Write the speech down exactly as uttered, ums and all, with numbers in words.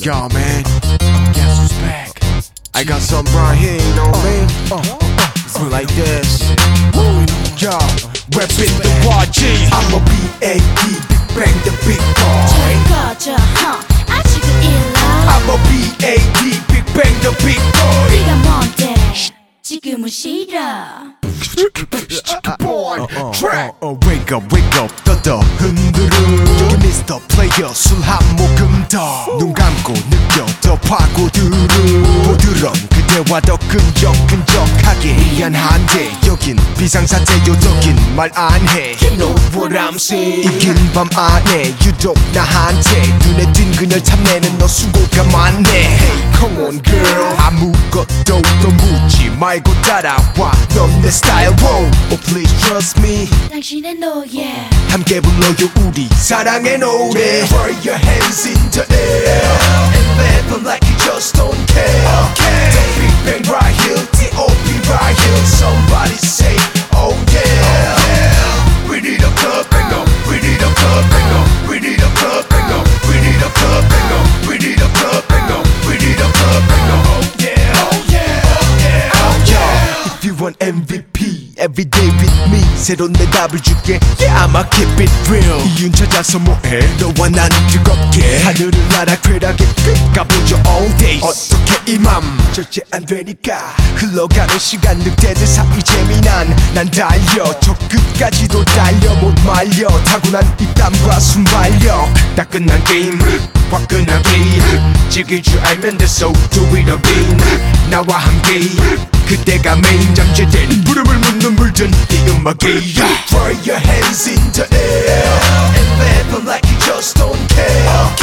Yo, man, guess who's back? I got something right here, you know what I mean? Uh, it's like this. Yo, reppin' the Y G. I'm a B A D, Big Bang the big boy. 꺼져, huh? 아직은 일러. I'm a B A D, Big Bang the big boy. 네가 뭔데? 지금은 싫어. Born track. 어, wake up, wake up, 떠떠 흔들어. 여기 미스터 플레이어 술 한 모금 더. 눈 감고 느껴 더 파고들어. 부드러운 그대와 더 끈적끈적하게. 미안한데 여긴 비상사태요적인 말 안 해. You know what I'm saying. 이긴 밤 안에 유독 나한테 눈에 띈 그녀를 탐내는 너 수고가 많네. Hey, come on girl. 아무것도 더 묻지 말고 따라와. 넌 내 스타일. Oh please trust me. 당신의 노예. 함께 불러요 우리 사랑의 노래. Throw your hands in the air and wave like you just don't care. Okay. The Big Bang right here, D O P right here. Somebody say, oh yeah. Oh, yeah. We need a club banger. We need a club banger. We need a club banger. We need a club banger. We need a club banger. We need a club banger. Oh yeah. Oh yeah. Oh yeah. Oh yeah. If you want M V P every day with me 새로운 내 답을 줄게. Yeah I'ma keep it real. 이윤 찾아서 뭐해 너와 난 뜨겁게 하늘을 날아 쾌락에 가보죠 all days. 어떻게 이 맘 절제 안 되니까 흘러가는 시간 늑대들 사이 재미난 난 달려 저 끝까지도 달려 못 말려 타고난 입담과 순발력 다 끝난 게임 화끈하게 즐길 줄 알면 됐어 do it again. 나와 함께 그때가 메인 잠재된 부름을 묻는 물든 이 음악에 Throw your hands in the air and wave like you just don't care.